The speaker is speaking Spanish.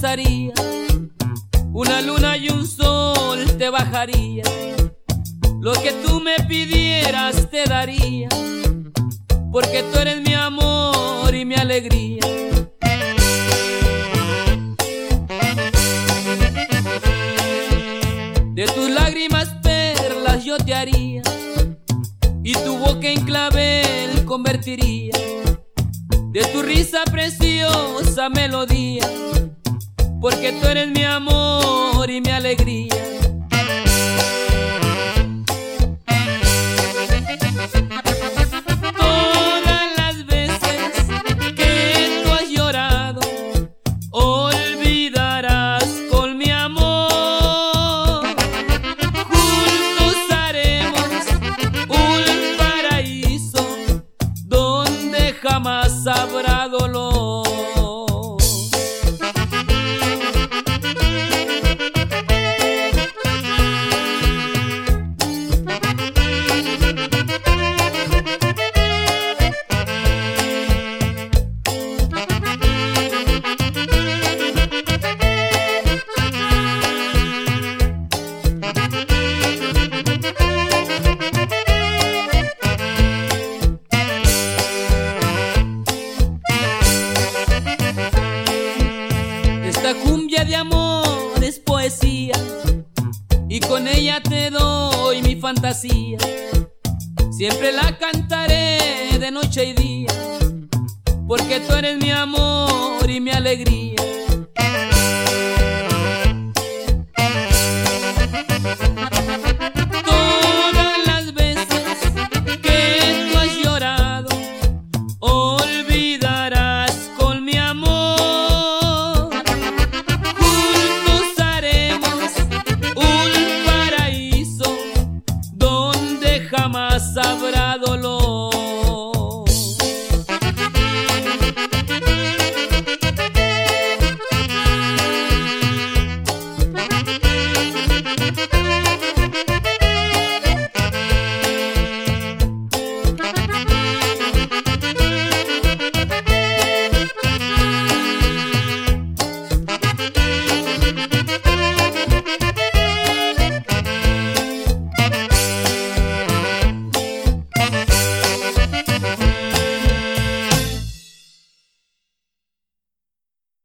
pasaría, una luna y un sol te bajaría. Lo que tú me pidieras te daría, porque tú eres mi amor y mi alegría. De tus lágrimas perlas yo te haría, y tu boca en clavel convertiría. De tu risa preciosa melodía, porque tú eres mi amor y mi alegría. Todas las veces que tú has llorado, olvidarás con mi amor. Juntos haremos un paraíso donde jamás habrá dolor. Esta cumbia de amor es poesía, y con ella te doy mi fantasía. Siempre la cantaré de noche y día, porque tú eres mi amor y mi alegría.